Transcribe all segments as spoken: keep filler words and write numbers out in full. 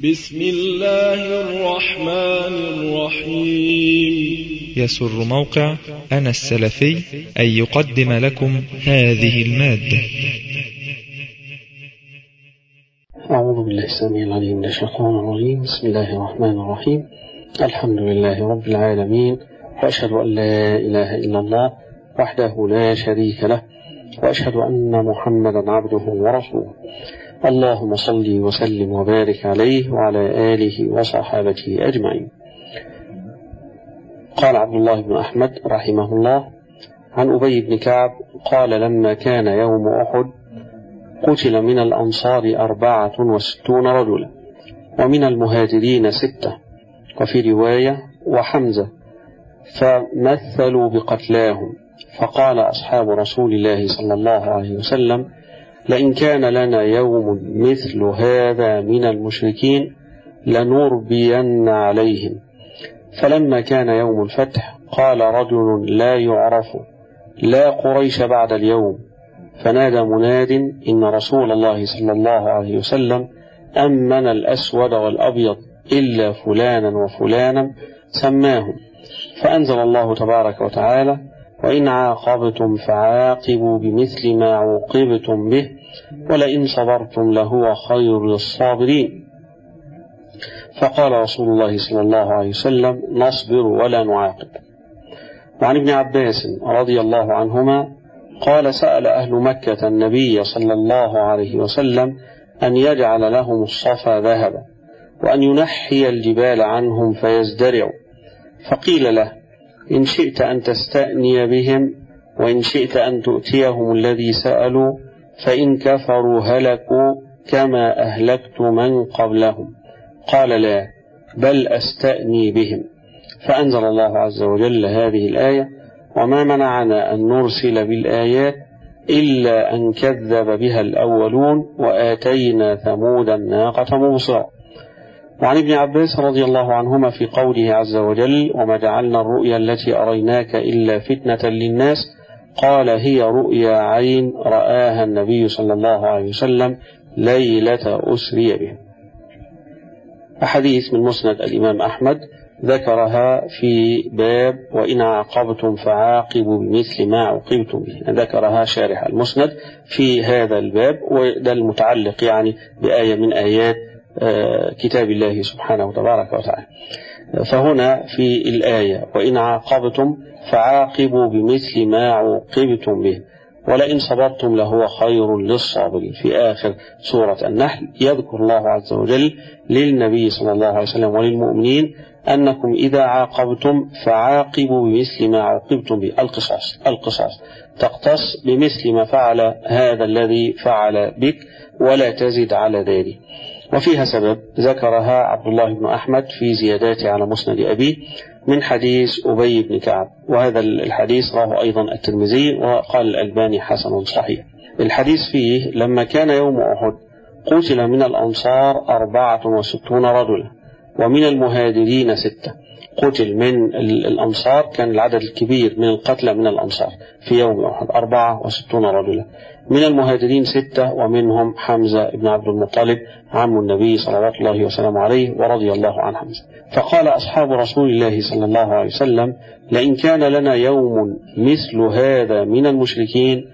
بسم الله الرحمن الرحيم. يسر موقع أنا السلفي أن يقدم لكم هذه المادة. أعوذ بالله السميع العليم من الشيطان الرجيم. بسم الله الرحمن الرحيم. الحمد لله رب العالمين، وأشهد أن لا إله إلا الله وحده لا شريك له، وأشهد أن محمدا عبده ورسوله. اللهم صل وسلم وبارك عليه وعلى آله وصحابته أجمعين. قال عبد الله بن أحمد رحمه الله عن أبي بن كعب قال: لما كان يوم أحد قتل من الأنصار أربعة وستون رجلا، ومن المهاجرين ستة، وفي رواية وحمزة، فمثلوا بقتلاهم. فقال أصحاب رسول الله صلى الله عليه وسلم: لئن كان لنا يوم مثل هذا من المشركين لنربين عليهم. فلما كان يوم الفتح قال رجل لا يعرف: لا قريش بعد اليوم. فنادى مناد: إن رسول الله صلى الله عليه وسلم أمن الأسود والأبيض إلا فلانا وفلانا سماهم. فأنزل الله تبارك وتعالى: وإن عاقبتم فعاقبوا بمثل ما عوقبتم به ولئن صبرتم لهو خير للصابرين. فقال رسول الله صلى الله عليه وسلم: نصبر ولا نعاقب. وعن ابن عباس رضي الله عنهما قال: سأل أهل مكة النبي صلى الله عليه وسلم أن يجعل لهم الصفا ذهبا، وأن ينحي الجبال عنهم فيزدرعوا. فقيل له: إن شئت أن تستأني بهم، وإن شئت أن تؤتيهم الذي سألوا، فإن كفروا هلكوا كما أهلكت من قبلهم. قال: لا، بل أستأني بهم. فأنزل الله عز وجل هذه الآية: وما منعنا أن نرسل بالآيات إلا أن كذب بها الأولون وآتينا ثمود الناقة مبصرة. وعن ابن عباس رضي الله عنهما في قوله عز وجل: وما جعلنا الرؤيا التي أريناك إلا فتنة للناس، قال: هي رؤيا عين رآها النبي صلى الله عليه وسلم ليلة أسري به. أحاديث من مسند الإمام أحمد ذكرها في باب وإن عاقبتم فعاقبوا بمثل ما عوقبتم به، ذكرها شارح المسند في هذا الباب، وده المتعلق يعني بآية من آيات كتاب الله سبحانه وتبارك وتعالى. فهنا في الآية وإن عاقبتم فعاقبوا بمثل ما عوقبتم به ولئن صبرتم لهو خير للصابرين. في آخر سورة النحل يذكر الله عز وجل للنبي صلى الله عليه وسلم وللمؤمنين أنكم إذا عاقبتم فعاقبوا بمثل ما عوقبتم به، القصاص القصاص تقتص بمثل ما فعل هذا الذي فعل بك ولا تزد على ذلك. وفيها سبب ذكرها عبد الله بن أحمد في زياداته على مسند أبيه من حديث أبي بن كعب، وهذا الحديث رواه أيضا الترمذي وقال الألباني حسن صحيح. الحديث فيه: لما كان يوم أحد قتل من الأنصار أربعة وستون رجلا، ومن المهاجرين ستة. قتل من الأنصار كان العدد الكبير من القتلى من الأنصار في يوم أحد أربعة وستون رجلا، من المهاجرين ستة، ومنهم حمزة بن عبد المطلب عم النبي صلوات الله وسلامه عليه ورضي الله عن حمزة. فقال أصحاب رسول الله صلى الله عليه وسلم: لئن كان لنا يوم مثل هذا من المشركين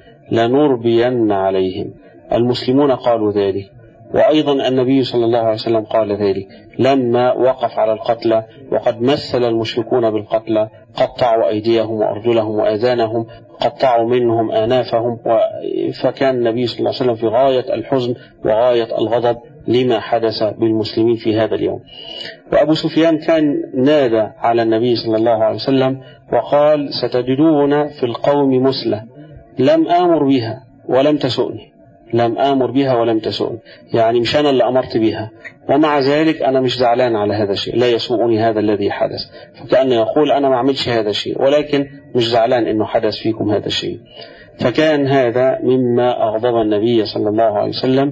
لنربين عليهم. المسلمون قالوا ذلك، وأيضا النبي صلى الله عليه وسلم قال ذلك لما وقف على القتلى وقد مثل المشركون بالقتلى، قطعوا أيديهم وأرجلهم وآذانهم، قطعوا منهم آنافهم، فكان النبي صلى الله عليه وسلم في غاية الحزن وغاية الغضب لما حدث بالمسلمين في هذا اليوم. وأبو سفيان كان نادى على النبي صلى الله عليه وسلم وقال: ستجدون في القوم مسلة لم آمر بها ولم تسؤني، لم آمر بها ولم تسؤني، يعني مش أنا اللي أمرت بها، ومع ذلك أنا مش زعلان على هذا الشيء، لا يسوءني هذا الذي حدث. فكأنه يقول أنا ما عملش هذا الشيء، ولكن مش زعلان إنه حدث فيكم هذا الشيء. فكان هذا مما أغضب النبي صلى الله عليه وسلم،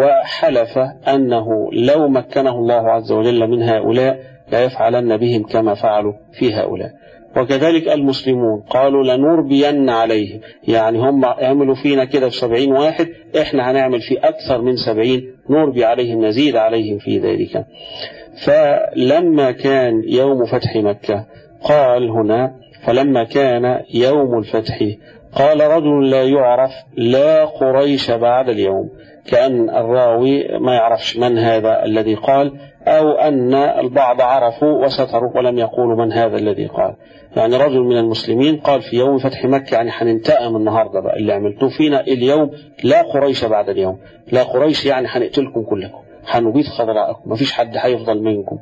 وحلف أنه لو مكنه الله عز وجل من هؤلاء لا يفعلن بهم كما فعلوا في هؤلاء. وكذلك المسلمون قالوا لنربين عليهم، يعني هم عملوا فينا كده في سبعين واحد، احنا هنعمل في أكثر من سبعين نربي عليهم، نزيد عليهم في ذلك. فلما كان يوم فتح مكة قال هنا فلما كان يوم الفتح قال رجل لا يعرف لا قريش بعد اليوم، كأن الراوي ما يعرفش من هذا الذي قال، أو أن البعض عرفوا وستروا ولم يقولوا من هذا الذي قال. يعني رجل من المسلمين قال في يوم فتح مكة يعني هننتقم النهاردة بقى اللي عملتوه فينا اليوم، لا قريش بعد اليوم، لا قريش يعني هنقتلكم كلكم، هنبيد خضراءكم، مفيش حد هيفضل منكم.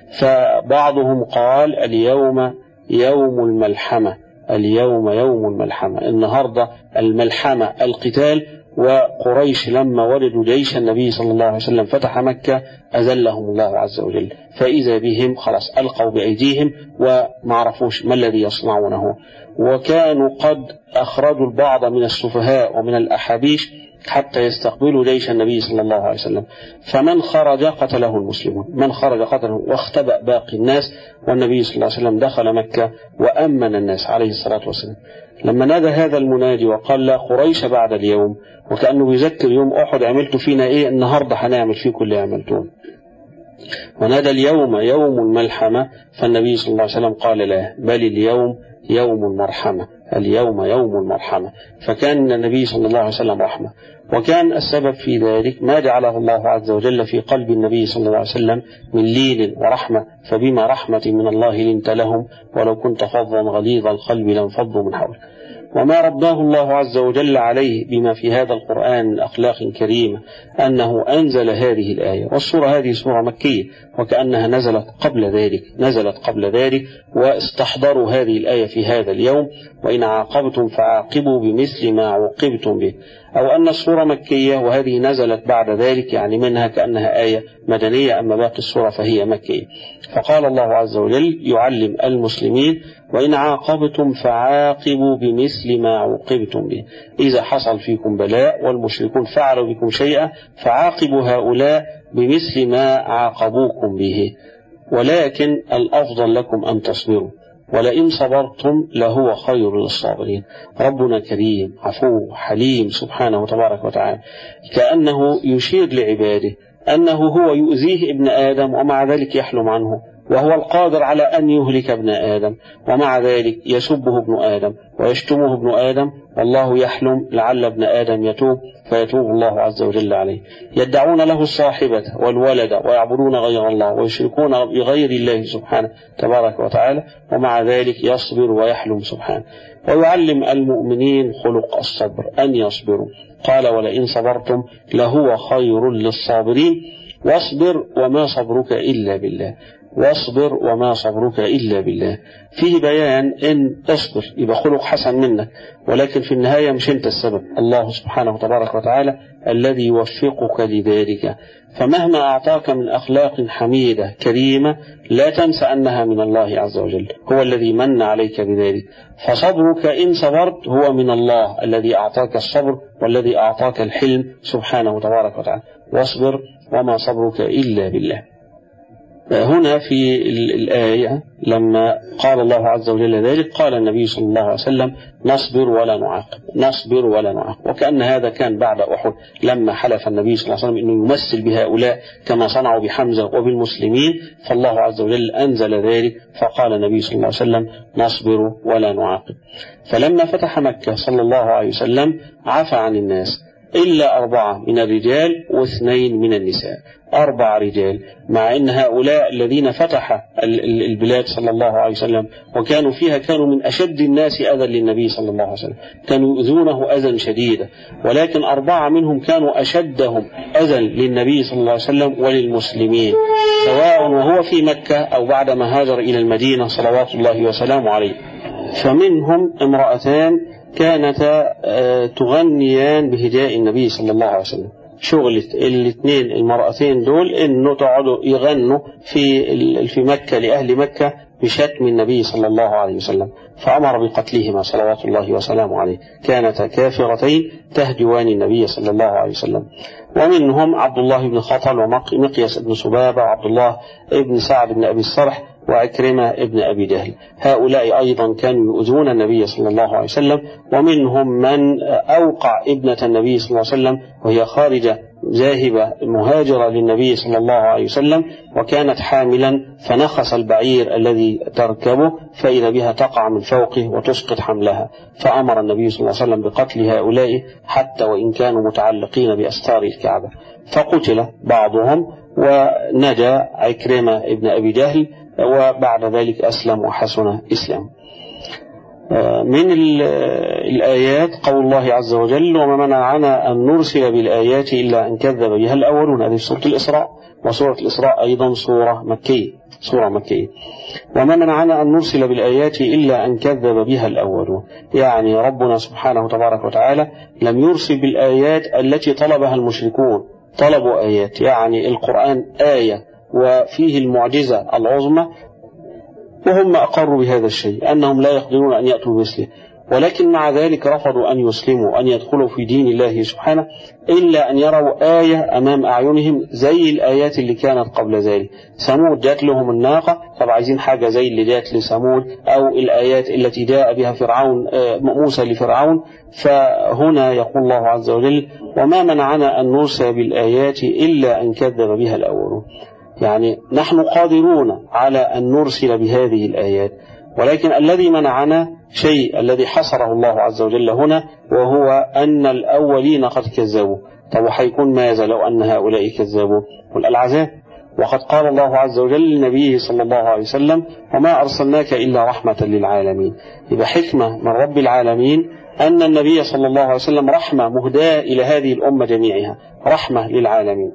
فبعضهم قال اليوم يوم الملحمة، اليوم يوم الملحمة، النهاردة الملحمة القتال. وقريش لما ولدوا جيش النبي صلى الله عليه وسلم فتح مكة أذلهم الله عز وجل، فإذا بهم خلاص ألقوا بأيديهم وما عرفوش ما الذي يصنعونه. وكانوا قد أخرجوا البعض من السفهاء ومن الأحابيش حتى يستقبلوا جيش النبي صلى الله عليه وسلم، فمن خرج قتله المسلمون، من خرج قتله، واختبأ باقي الناس، والنبي صلى الله عليه وسلم دخل مكة وأمن الناس عليه الصلاة والسلام. لما نادى هذا المنادي وقال لا قريش بعد اليوم، وكأنه بيذكر يوم أحد عملتوا فينا إيه، النهاردة هنعمل فيكم اللي عملتوه. ونادى اليوم يوم الملحمة، فالنبي صلى الله عليه وسلم قال لا، بل اليوم يوم المرحمة، اليوم يوم المرحمة. فكان النبي صلى الله عليه وسلم رحمة، وكان السبب في ذلك ما جعله الله عز وجل في قلب النبي صلى الله عليه وسلم من لين ورحمة، فبما رحمة من الله لنت لهم ولو كنت فظا غليظ القلب لانفضوا من حولك. وما رباه الله عز وجل عليه بما في هذا القرآن من أخلاق كريمة أنه أنزل هذه الآية، والسورة هذه سورة مكية وكأنها نزلت قبل ذلك، نزلت قبل ذلك واستحضروا هذه الآية في هذا اليوم، وإن عاقبتم فعاقبوا بمثل ما عوقبتم به. أو أن السورة مكية وهذه نزلت بعد ذلك، يعني منها كأنها آية مدنية، أما باقي السورة فهي مكية. فقال الله عز وجل يعلم المسلمين وإن عاقبتم فعاقبوا بمثل ما عوقبتم به، إذا حصل فيكم بلاء والمشركون فعلوا بكم شيئا فعاقبوا هؤلاء بمثل ما عاقبوكم به، ولكن الأفضل لكم أن تصبروا ولئن صبرتم لهو خير للصابرين. ربنا كريم عفو حليم سبحانه وتبارك وتعالى، كأنه يشير لعباده أنه هو يؤذيه ابن آدم ومع ذلك يحلم عنه، وهو القادر على أن يهلك ابن آدم ومع ذلك يسبه ابن آدم ويشتمه ابن آدم، والله يحلم لعل ابن آدم يتوب فيتوب الله عز وجل عليه. يدعون له الصاحبة والولد ويعبدون غير الله ويشركون بغير الله سبحانه تبارك وتعالى، ومع ذلك يصبر ويحلم سبحانه. ويعلم المؤمنين خلق الصبر أن يصبروا، قال ولئن صبرتم لهو خير للصابرين، واصبر وما صبرك إلا بالله، واصبر وما صبرك إلا بالله. فيه بيان إن اصبر يبقى خلق حسن منك، ولكن في النهاية مش أنت السبب، الله سبحانه وتبارك وتعالى الذي يوفقك لذلك. فمهما أعطاك من أخلاق حميدة كريمة لا تنسى أنها من الله عز وجل، هو الذي من عليك بذلك. فصبرك إن صبرت هو من الله الذي أعطاك الصبر والذي أعطاك الحلم سبحانه وتبارك وتعالى. واصبر وما صبرك إلا بالله. هنا في الآية لما قال الله عز وجل ذلك قال النبي صلى الله عليه وسلم نصبر ولا نعاقب، نصبر ولا نعاقب، وكأن هذا كان بعد أحد لما حلف النبي صلى الله عليه وسلم أنه يمثل بهؤلاء كما صنعوا بحمزة وبالمسلمين، فالله عز وجل أنزل ذلك فقال النبي صلى الله عليه وسلم نصبر ولا نعاقب. فلما فتح مكة صلى الله عليه وسلم عفى عن الناس إلا أربعة من الرجال واثنين من النساء، أربع رجال، مع أن هؤلاء الذين فتح البلاد صلى الله عليه وسلم وكانوا فيها كانوا من أشد الناس أذى للنبي صلى الله عليه وسلم، كانوا يؤذونه أذى شديدا، ولكن أربعة منهم كانوا أشدهم أذى للنبي صلى الله عليه وسلم وللمسلمين، سواء وهو في مكة أو بعدما هاجر إلى المدينة صلوات الله وسلامه عليه. فمنهم امرأتان كانتا تغنيان بهداء النبي صلى الله عليه وسلم، شغل الاثنين المرأتين دول انه تقعدوا يغنوا في في مكة لأهل مكة بشتم النبي صلى الله عليه وسلم، فأمر بقتلهما صلوات الله وسلامه عليه، كانتا كافرتين تهجوان النبي صلى الله عليه وسلم. ومنهم عبد الله بن خطل ومقياس بن سبابة وعبد الله بن سعد بن أبي الصرح وعكرمة ابن أبي جهل. هؤلاء أيضا كانوا يؤذون النبي صلى الله عليه وسلم، ومنهم من أوقع ابنة النبي صلى الله عليه وسلم وهي خارجة ذاهبة مهاجرة للنبي صلى الله عليه وسلم، وكانت حاملا فنخس البعير الذي تركبه فإذا بها تقع من فوقه وتسقط حملها، فأمر النبي صلى الله عليه وسلم بقتل هؤلاء حتى وإن كانوا متعلقين بأستار الكعبة، فقتل بعضهم ونجا عكرمة ابن أبي جهل، وبعد ذلك أسلم وحسن إسلام. من الآيات قول الله عز وجل: وما منعنا أن نرسل بالآيات إلا أن كذب بها الأولون. هذه سورة الإسراء، وسورة الإسراء أيضا سورة مكية سورة مكية. وما منعنا أن نرسل بالآيات إلا أن كذب بها الأولون، يعني ربنا سبحانه وتبارك وتعالى لم يرسل بالآيات التي طلبها المشركون. طلبوا آيات، يعني القرآن آية وفيه المعجزة العظمى، وهم أقروا بهذا الشيء أنهم لا يقدرون أن يأتوا بمثله، ولكن مع ذلك رفضوا أن يسلموا، أن يدخلوا في دين الله سبحانه، إلا أن يروا آية أمام أعينهم زي الآيات اللي كانت قبل ذلك. ثمود جات لهم الناقة، طب عايزين حاجة زي اللي جات لثمود، أو الآيات التي جاء بها فرعون موسى لفرعون. فهنا يقول الله عز وجل: وما منعنا أن نرسل بالآيات إلا أن كذب بها الأولون، يعني نحن قادرون على أن نرسل بهذه الآيات، ولكن الذي منعنا شيء الذي حصره الله عز وجل هنا، وهو أن الأولين قد كذبوا. طب وحيكون ماذا لو أن هؤلاء كذبوا؟ قل العذاب. وقد قال الله عز وجل لنبيه صلى الله عليه وسلم: وما أرسلناك إلا رحمة للعالمين. يبقى حكمة من رب العالمين أن النبي صلى الله عليه وسلم رحمة مهداة إلى هذه الأمة جميعها، رحمة للعالمين.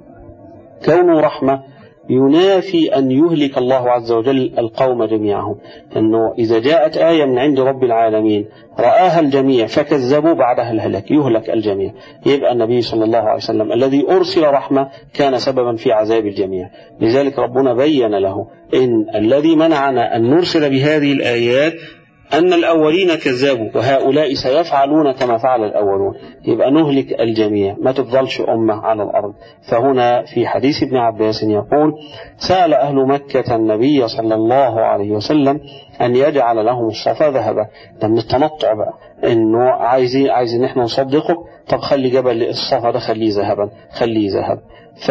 كونه رحمة ينافي أن يهلك الله عز وجل القوم جميعهم، أنه إذا جاءت آية من عند رب العالمين رآها الجميع فكذبوا بعدها الهلك، يهلك الجميع. يبقى النبي صلى الله عليه وسلم الذي أرسل رحمة كان سببا في عذاب الجميع. لذلك ربنا بين له إن الذي منعنا أن نرسل بهذه الآيات أن الأولين كذبوا، وهؤلاء سيفعلون كما فعل الأولون، يبقى نهلك الجميع، ما تفضلش أمة على الأرض. فهنا في حديث ابن عباس يقول: سأل أهل مكة النبي صلى الله عليه وسلم أن يجعل لهم الصفا ذهبا. ده من التنطع بقى، إنه عايزين عايزين إحنا نصدقه، طب خلي جبل الصفا ده خليه ذهبا، خليه ذهب.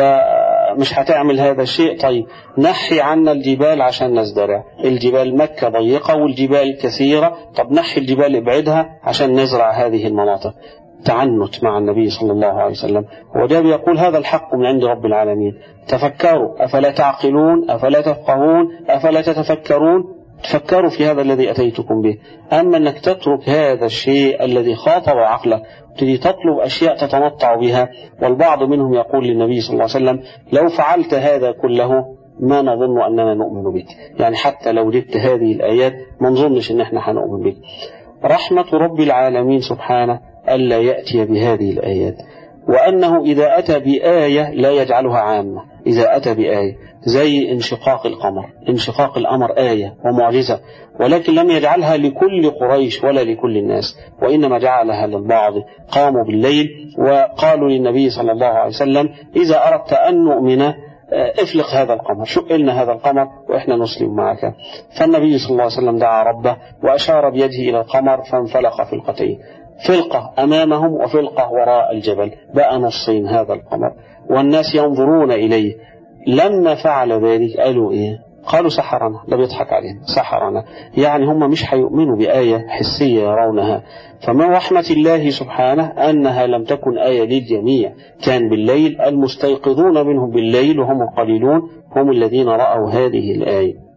فمش هتعمل هذا الشيء، طيب نحي عنا الجبال عشان نزرع. الجبال مكة ضيقة والجبال كثيرة، طب نحي الجبال ابعدها عشان نزرع هذه المناطق. تعنت مع النبي صلى الله عليه وسلم. وده بيقول هذا الحق من عند رب العالمين، تفكروا أفلا تعقلون أفلا تفقهون أفلا تتفكرون. تفكروا في هذا الذي أتيتكم به. أما أنك تترك هذا الشيء الذي خاطب عقله تجي تطلب أشياء تتنطع بها. والبعض منهم يقول للنبي صلى الله عليه وسلم: لو فعلت هذا كله ما نظن أننا نؤمن بك، يعني حتى لو جبت هذه الآيات ما نظنش أن احنا هنؤمن بك. رحمة رب العالمين سبحانه ألا يأتي بهذه الآيات، وأنه إذا أتى بآية لا يجعلها عامة. إذا أتى بآية زي انشقاق القمر، انشقاق القمر آية ومعجزة، ولكن لم يجعلها لكل قريش ولا لكل الناس، وإنما جعلها للبعض. قاموا بالليل وقالوا للنبي صلى الله عليه وسلم: إذا أردت أن نؤمن افلق هذا القمر، شق لنا هذا القمر وإحنا نسلم معك. فالنبي صلى الله عليه وسلم دعا ربه وأشار بيده إلى القمر فانفلق فلقتين، فلقة أمامهم وفلقة وراء الجبل، بقى نصين هذا القمر والناس ينظرون إليه. لما فعل ذلك قالوا إيه؟ قالوا سحرنا، ده بيضحك علينا، سحرنا، يعني هم مش هيؤمنوا بآية حسية يرونها. فمن رحمة الله سبحانه أنها لم تكن آية للجميع، كان بالليل المستيقظون منهم بالليل وهم قليلون هم الذين رأوا هذه الآية.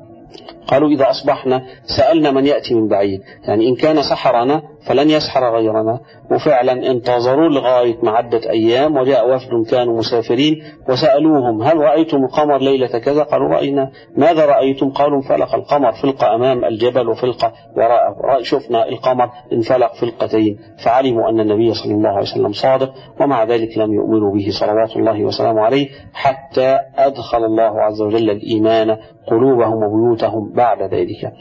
قالوا: إذا أصبحنا سألنا من يأتي من بعيد، يعني إن كان سحرنا فلن يسحر غيرنا. وفعلا انتظروا لغاية معدة أيام، وجاء وفد كانوا مسافرين وسألوهم: هل رأيتم القمر ليلة كذا؟ قالوا: رأينا. ماذا رأيتم؟ قالوا: انفلق القمر فلقة أمام الجبل وفلقة وراءه، شفنا القمر انفلق فلقتين. فعلموا أن النبي صلى الله عليه وسلم صادق، ومع ذلك لم يؤمنوا به صلوات الله وسلامه عليه، حتى أدخل الله عز وجل الإيمان قلوبهم وبيوتهم بعد ذلك.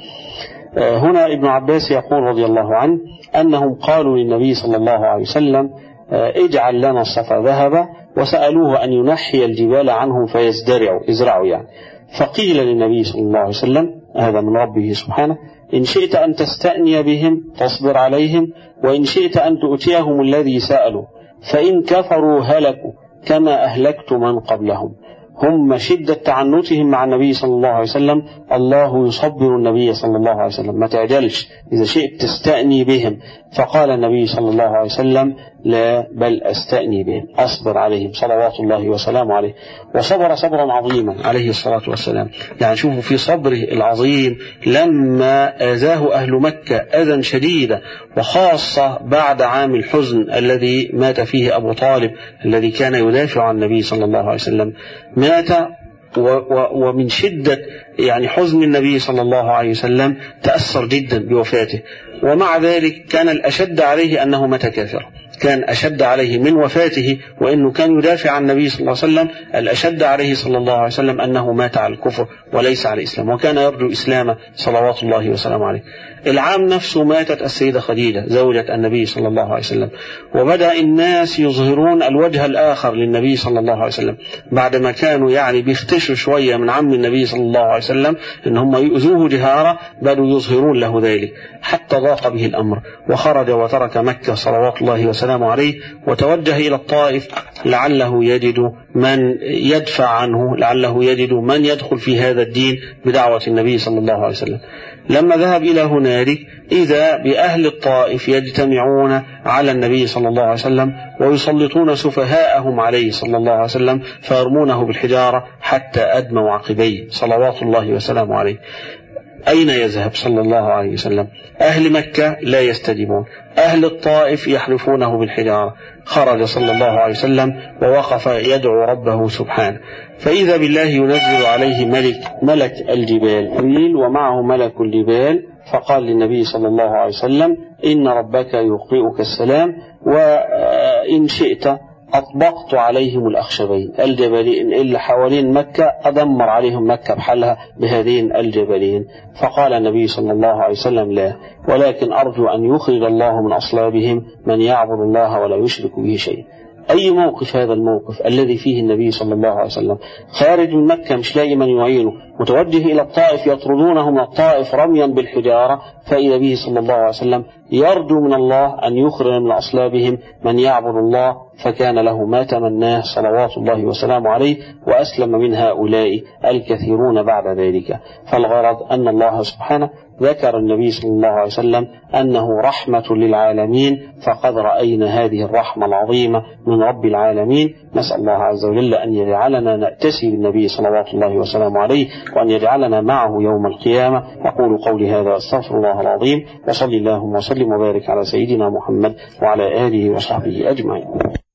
هنا ابن عباس يقول رضي الله عنه أنهم قالوا للنبي صلى الله عليه وسلم: اجعل لنا الصفا ذهبا، وسألوه أن ينحي الجبال عنهم فيزدرعوا، يزرعوا يعني. فقيل للنبي صلى الله عليه وسلم، هذا من ربه سبحانه: إن شئت أن تستأني بهم تصبر عليهم، وإن شئت أن تؤتيهم الذي سألوا، فإن كفروا هلكوا كما أهلكت من قبلهم. هم شدة تعنتهم مع النبي صلى الله عليه وسلم، الله يصبر النبي صلى الله عليه وسلم، ما تعجلش، إذا شئت تستأني بهم. فقال النبي صلى الله عليه وسلم: لا، بل أستأني بهم، أصبر عليهم صلوات الله وسلامه عليه. وصبر صبرا عظيما عليه الصلاة والسلام. يعني شوفوا في صبره العظيم لما آذاه أهل مكة أذى شديدا، وخاصة بعد عام الحزن الذي مات فيه أبو طالب الذي كان يدافع عن النبي صلى الله عليه وسلم، مات ومن شدة يعني حزن النبي صلى الله عليه وسلم تأثر جدا بوفاته. ومع ذلك كان الأشد عليه أنه مات كافرا، كان أشد عليه من وفاته وإنه كان يدافع عن النبي صلى الله عليه وسلم، الأشد عليه صلى الله عليه وسلم أنه مات على الكفر وليس على الإسلام، وكان يرجو إسلامه صلوات الله وسلامه عليه. العام نفسه ماتت السيدة خديجة زوجة النبي صلى الله عليه وسلم، وبدأ الناس يظهرون الوجه الآخر للنبي صلى الله عليه وسلم بعدما كانوا يعني بيختشوا شوية من عم النبي صلى الله عليه وسلم إن هم يؤذوه جهارا، بدأوا يظهرون له ذلك حتى ضاق به الأمر، وخرج وترك مكة صلوات الله وسلامه عليه وتوجه إلى الطائف لعله يجد من يدفع عنه، لعله يجد من يدخل في هذا الدين بدعوة النبي صلى الله عليه وسلم. لما ذهب إلى هنالك إذا بأهل الطائف يجتمعون على النبي صلى الله عليه وسلم ويسلطون سفهاءهم عليه صلى الله عليه وسلم فيرمونه بالحجارة حتى أدموا عقبيه صلوات الله وسلامه عليه. أين يذهب صلى الله عليه وسلم؟ أهل مكة لا يستجيبون، أهل الطائف يحرفونه بالحجارة. خرج صلى الله عليه وسلم ووقف يدعو ربه سبحانه، فإذا بالله ينزل عليه ملك ملك الجبال ومعه ملك الجبال، فقال للنبي صلى الله عليه وسلم: إن ربك يقرئك السلام، وإن شئت أطبقت عليهم الأخشبين الجبلين اللي حوالين مكة، أدمر عليهم مكة بحالها بهذين الجبلين. فقال النبي صلى الله عليه وسلم: لا، ولكن أرجو أن يخرج الله من أصلابهم من يعبد الله ولا يشرك به شيء. أي موقف هذا الموقف الذي فيه النبي صلى الله عليه وسلم خارج من مكة مش لاقي من يعينه، متوجه إلى الطائف يطردونه من الطائف رميا بالحجارة، فإذا به صلى الله عليه وسلم يرجو من الله أن يخرج من أصلابهم من يعبد الله، فكان له ما تمناه صلوات الله وسلامه عليه، وأسلم من هؤلاء الكثيرون بعد ذلك. فالغرض أن الله سبحانه ذكر النبي صلى الله عليه وسلم أنه رحمة للعالمين، فقد رأينا هذه الرحمة العظيمة من رب العالمين. نسأل الله عز وجل أن يجعلنا نأتسي بالنبي صلوات الله وسلامه عليه، وأن يجعلنا معه يوم القيامة. أقول قولي هذا، أستغفر الله العظيم، وصلي اللهم وسلم وبارك على سيدنا محمد وعلى آله وصحبه أجمعين.